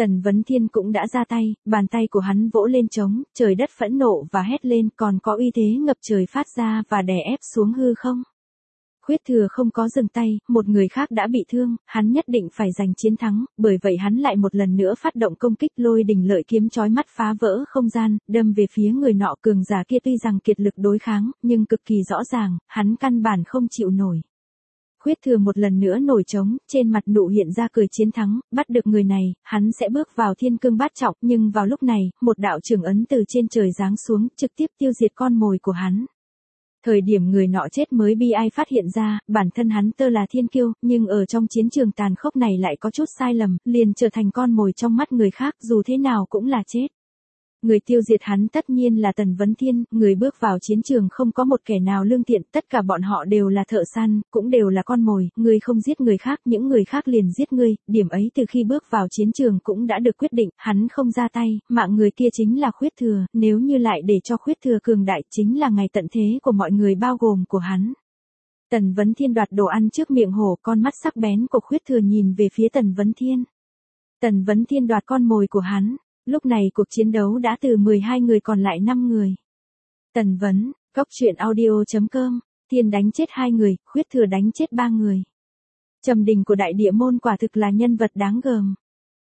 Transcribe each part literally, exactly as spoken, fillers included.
Tần Vấn Thiên cũng đã ra tay, bàn tay của hắn vỗ lên trống, trời đất phẫn nộ và hét lên, còn có uy thế ngập trời phát ra và đè ép xuống hư không. Khuyết Thừa không có dừng tay, một người khác đã bị thương, hắn nhất định phải giành chiến thắng, bởi vậy hắn lại một lần nữa phát động công kích, lôi đình lợi kiếm chói mắt phá vỡ không gian, đâm về phía người nọ. Cường giả kia tuy rằng kiệt lực đối kháng, nhưng cực kỳ rõ ràng, hắn căn bản không chịu nổi. Khuyết Thừa một lần nữa nổi trống, trên mặt nụ hiện ra cười chiến thắng, bắt được người này, hắn sẽ bước vào thiên cương bát trọng, nhưng vào lúc này, một đạo trưởng ấn từ trên trời giáng xuống, trực tiếp tiêu diệt con mồi của hắn. Thời điểm người nọ chết mới bi ai phát hiện ra, bản thân hắn tơ là thiên kiêu, nhưng ở trong chiến trường tàn khốc này lại có chút sai lầm, liền trở thành con mồi trong mắt người khác, dù thế nào cũng là chết. Người tiêu diệt hắn tất nhiên là Tần Vấn Thiên, người bước vào chiến trường không có một kẻ nào lương thiện, tất cả bọn họ đều là thợ săn, cũng đều là con mồi, người không giết người khác, những người khác liền giết ngươi, điểm ấy từ khi bước vào chiến trường cũng đã được quyết định, hắn không ra tay, mạng người kia chính là Khuyết Thừa, nếu như lại để cho Khuyết Thừa cường đại chính là ngày tận thế của mọi người bao gồm của hắn. Tần Vấn Thiên đoạt đồ ăn trước miệng hổ, con mắt sắc bén của Khuyết Thừa nhìn về phía Tần Vấn Thiên. Tần Vấn Thiên đoạt con mồi của hắn. Lúc này cuộc chiến đấu đã từ mười hai người còn lại năm người. Tần Vấn, Góc Truyện Audio chấm com, Thiên đánh chết hai người, Khuyết Thừa đánh chết ba người. Trầm Đình của Đại Địa Môn quả thực là nhân vật đáng gờm.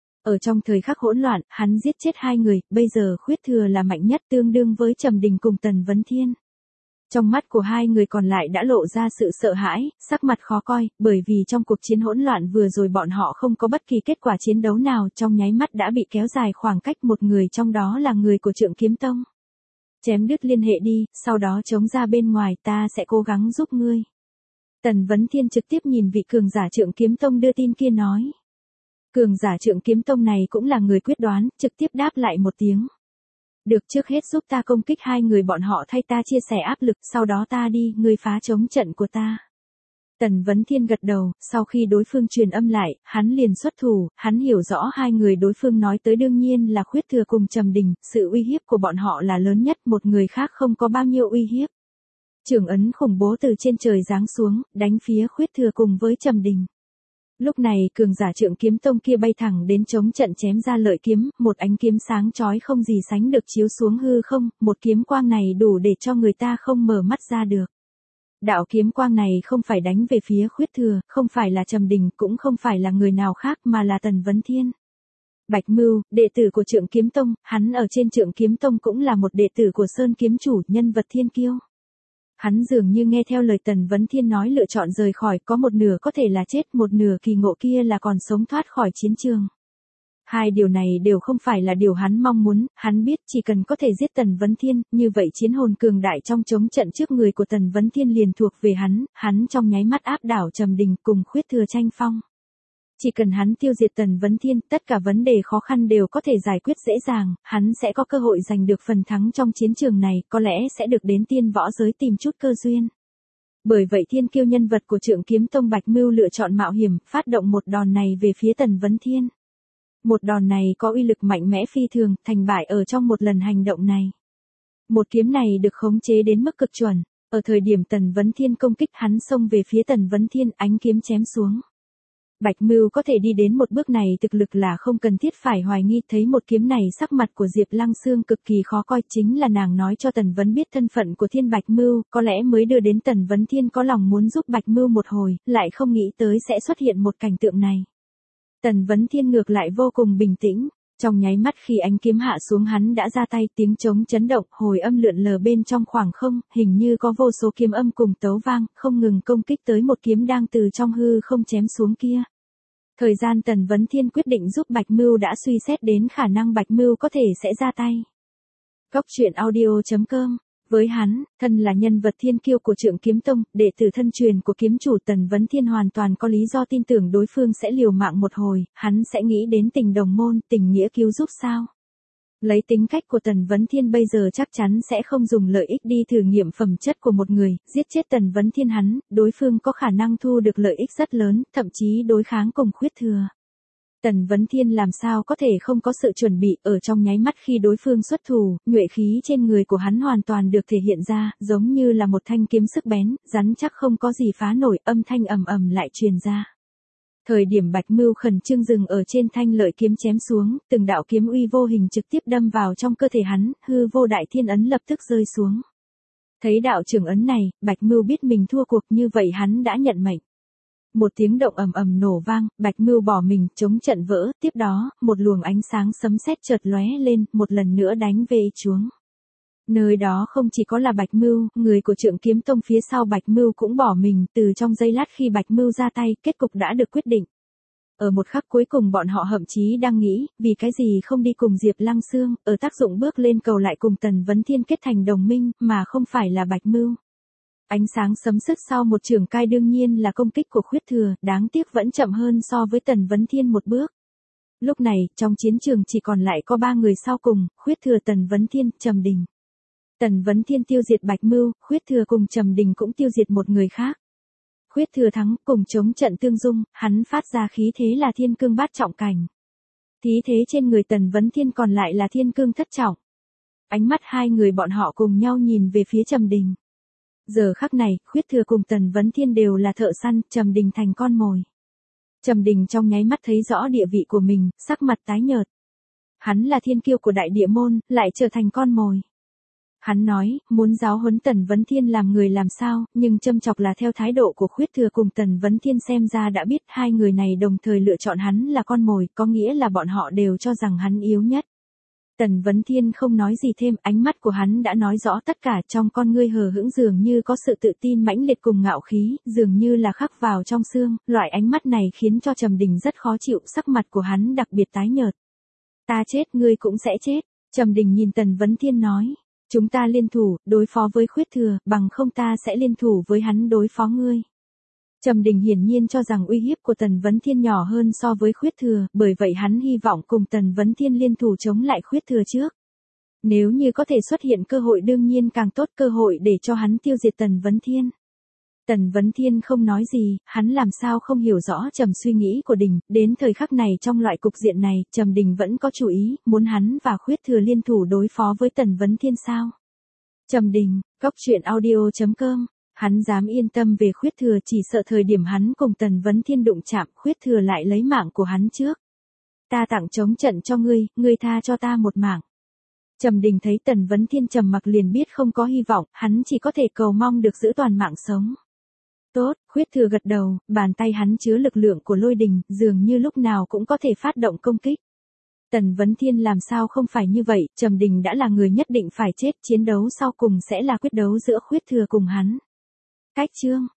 Ở trong thời khắc hỗn loạn, hắn giết chết hai người, bây giờ Khuyết Thừa là mạnh nhất tương đương với Trầm Đình cùng Tần Vấn Thiên. Trong mắt của hai người còn lại đã lộ ra sự sợ hãi, sắc mặt khó coi, bởi vì trong cuộc chiến hỗn loạn vừa rồi bọn họ không có bất kỳ kết quả chiến đấu nào, trong nháy mắt đã bị kéo dài khoảng cách, một người trong đó là người của Trượng Kiếm Tông. Chém đứt liên hệ đi, sau đó chống ra bên ngoài, ta sẽ cố gắng giúp ngươi. Tần Vấn Thiên trực tiếp nhìn vị cường giả Trượng Kiếm Tông đưa tin kia nói. Cường giả Trượng Kiếm Tông này cũng là người quyết đoán, trực tiếp đáp lại một tiếng. Được, trước hết giúp ta công kích hai người bọn họ, thay ta chia sẻ áp lực, sau đó ta đi, ngươi phá chống trận của ta. Tần Vấn Thiên gật đầu, sau khi đối phương truyền âm lại, hắn liền xuất thủ, hắn hiểu rõ hai người đối phương nói tới đương nhiên là Khuyết Thừa cùng Trầm Đình, sự uy hiếp của bọn họ là lớn nhất, một người khác không có bao nhiêu uy hiếp. Trường ấn khủng bố từ trên trời giáng xuống, đánh phía Khuyết Thừa cùng với Trầm Đình. Lúc này cường giả Trượng Kiếm Tông kia bay thẳng đến chống trận chém ra lợi kiếm, một ánh kiếm sáng chói không gì sánh được chiếu xuống hư không, một kiếm quang này đủ để cho người ta không mở mắt ra được. Đạo kiếm quang này không phải đánh về phía Khuyết Thừa, không phải là Trầm Đình, cũng không phải là người nào khác mà là Tần Vấn Thiên. Bạch Mưu, đệ tử của Trượng Kiếm Tông, hắn ở trên Trượng Kiếm Tông cũng là một đệ tử của Sơn Kiếm Chủ, nhân vật thiên kiêu. Hắn dường như nghe theo lời Tần Vấn Thiên nói lựa chọn rời khỏi, có một nửa có thể là chết, một nửa kỳ ngộ kia là còn sống thoát khỏi chiến trường. Hai điều này đều không phải là điều hắn mong muốn, hắn biết chỉ cần có thể giết Tần Vấn Thiên, như vậy chiến hồn cường đại trong chống trận trước người của Tần Vấn Thiên liền thuộc về hắn, hắn trong nháy mắt áp đảo Trầm Đình cùng Khuyết Thừa tranh phong. Chỉ cần hắn tiêu diệt Tần Vấn Thiên, tất cả vấn đề khó khăn đều có thể giải quyết dễ dàng, hắn sẽ có cơ hội giành được phần thắng trong chiến trường này, có lẽ sẽ được đến tiên võ giới tìm chút cơ duyên. Bởi vậy thiên kiêu nhân vật của Trượng Kiếm Tông Bạch Mưu lựa chọn mạo hiểm, phát động một đòn này về phía Tần Vấn Thiên. Một đòn này có uy lực mạnh mẽ phi thường, thành bại ở trong một lần hành động này. Một kiếm này được khống chế đến mức cực chuẩn, ở thời điểm Tần Vấn Thiên công kích hắn xông về phía Tần Vấn Thiên, ánh kiếm chém xuống. Bạch Mưu có thể đi đến một bước này thực lực là không cần thiết phải hoài nghi, thấy một kiếm này sắc mặt của Diệp Lăng Xương cực kỳ khó coi, chính là nàng nói cho Tần Vấn biết thân phận của Thiên Bạch Mưu, có lẽ mới đưa đến Tần Vấn Thiên có lòng muốn giúp Bạch Mưu một hồi, lại không nghĩ tới sẽ xuất hiện một cảnh tượng này. Tần Vấn Thiên ngược lại vô cùng bình tĩnh, trong nháy mắt khi ánh kiếm hạ xuống hắn đã ra tay, tiếng trống chấn động, hồi âm lượn lờ bên trong khoảng không, hình như có vô số kiếm âm cùng tấu vang, không ngừng công kích tới một kiếm đang từ trong hư không chém xuống kia. Thời gian Tần Vấn Thiên quyết định giúp Bạch Mưu đã suy xét đến khả năng Bạch Mưu có thể sẽ ra tay. Góc Truyện Audio chấm com. Với hắn, thân là nhân vật thiên kiêu của Trượng Kiếm Tông, đệ tử thân truyền của kiếm chủ, Tần Vấn Thiên hoàn toàn có lý do tin tưởng đối phương sẽ liều mạng một hồi, hắn sẽ nghĩ đến tình đồng môn, tình nghĩa cứu giúp sao. Lấy tính cách của Tần Vấn Thiên bây giờ chắc chắn sẽ không dùng lợi ích đi thử nghiệm phẩm chất của một người, giết chết Tần Vấn Thiên hắn, đối phương có khả năng thu được lợi ích rất lớn, thậm chí đối kháng cùng Khuyết Thừa. Tần Vấn Thiên làm sao có thể không có sự chuẩn bị, ở trong nháy mắt khi đối phương xuất thủ, nhuệ khí trên người của hắn hoàn toàn được thể hiện ra, giống như là một thanh kiếm sắc bén, rắn chắc không có gì phá nổi, âm thanh ầm ầm lại truyền ra. Thời điểm Bạch Mưu khẩn trương dừng ở trên thanh lợi kiếm chém xuống, từng đạo kiếm uy vô hình trực tiếp đâm vào trong cơ thể hắn, hư vô đại thiên ấn lập tức rơi xuống. Thấy đạo trưởng ấn này, Bạch Mưu biết mình thua cuộc, như vậy hắn đã nhận mệnh. Một tiếng động ầm ầm nổ vang, Bạch Mưu bỏ mình, chống trận vỡ, tiếp đó, một luồng ánh sáng sấm sét chợt lóe lên, một lần nữa đánh về chuống. Nơi đó không chỉ có là Bạch Mưu, người của Trượng Kiếm Tông phía sau Bạch Mưu cũng bỏ mình, từ trong giây lát khi Bạch Mưu ra tay, kết cục đã được quyết định. Ở một khắc cuối cùng bọn họ thậm chí đang nghĩ, vì cái gì không đi cùng Diệp Lăng Xương, ở tác dụng bước lên cầu lại cùng Tần Vấn Thiên kết thành đồng minh, mà không phải là Bạch Mưu. Ánh sáng sấm sét sau một trường cai đương nhiên là công kích của Khuyết Thừa, đáng tiếc vẫn chậm hơn so với Tần Vấn Thiên một bước. Lúc này, trong chiến trường chỉ còn lại có ba người sau cùng, Khuyết Thừa, Tần Vấn Thiên, Trầm Đình. Tần Vấn Thiên tiêu diệt Bạch Mưu, Khuyết Thừa cùng Trầm Đình cũng tiêu diệt một người khác. Khuyết Thừa thắng, cùng chống trận tương dung, hắn phát ra khí thế là thiên cương bát trọng cảnh. Khí thế trên người Tần Vấn Thiên còn lại là thiên cương thất trọng. Ánh mắt hai người bọn họ cùng nhau nhìn về phía Trầm Đình. Giờ khắc này, Khuyết Thừa cùng Tần Vấn Thiên đều là thợ săn, Trầm Đình thành con mồi. Trầm Đình trong nháy mắt thấy rõ địa vị của mình, sắc mặt tái nhợt. Hắn là thiên kiêu của đại địa môn, lại trở thành con mồi. Hắn nói, muốn giáo huấn Tần Vấn Thiên làm người làm sao, nhưng châm chọc là theo thái độ của Khuyết Thừa cùng Tần Vấn Thiên xem ra đã biết hai người này đồng thời lựa chọn hắn là con mồi, có nghĩa là bọn họ đều cho rằng hắn yếu nhất. Tần Vấn Thiên không nói gì thêm, ánh mắt của hắn đã nói rõ tất cả, trong con ngươi hờ hững dường như có sự tự tin mãnh liệt cùng ngạo khí, dường như là khắc vào trong xương, loại ánh mắt này khiến cho Trầm Đình rất khó chịu, sắc mặt của hắn đặc biệt tái nhợt. Ta chết, ngươi cũng sẽ chết, Trầm Đình nhìn Tần Vấn Thiên nói. Chúng ta liên thủ, đối phó với Khuyết Thừa, bằng không ta sẽ liên thủ với hắn đối phó ngươi. Trầm Đình hiển nhiên cho rằng uy hiếp của Tần Vấn Thiên nhỏ hơn so với Khuyết Thừa, bởi vậy hắn hy vọng cùng Tần Vấn Thiên liên thủ chống lại Khuyết Thừa trước. Nếu như có thể xuất hiện cơ hội đương nhiên càng tốt, cơ hội để cho hắn tiêu diệt Tần Vấn Thiên. Tần Vấn Thiên không nói gì, hắn làm sao không hiểu rõ Trầm suy nghĩ của Đình, đến thời khắc này trong loại cục diện này, Trầm Đình vẫn có chủ ý, muốn hắn và Khuyết Thừa liên thủ đối phó với Tần Vấn Thiên sao? Trầm Đình, Cốc Truyện Audio chấm com, hắn dám yên tâm về Khuyết Thừa, chỉ sợ thời điểm hắn cùng Tần Vấn Thiên đụng chạm, Khuyết Thừa lại lấy mạng của hắn trước. Ta tặng chống trận cho ngươi, ngươi tha cho ta một mạng. Trầm Đình thấy Tần Vấn Thiên trầm mặc liền biết không có hy vọng, hắn chỉ có thể cầu mong được giữ toàn mạng sống. Tốt, Khuyết Thừa gật đầu, bàn tay hắn chứa lực lượng của lôi đình, dường như lúc nào cũng có thể phát động công kích. Tần Vấn Thiên làm sao không phải như vậy, Trầm Đình đã là người nhất định phải chết, chiến đấu sau cùng sẽ là quyết đấu giữa Khuyết Thừa cùng hắn. Cách chương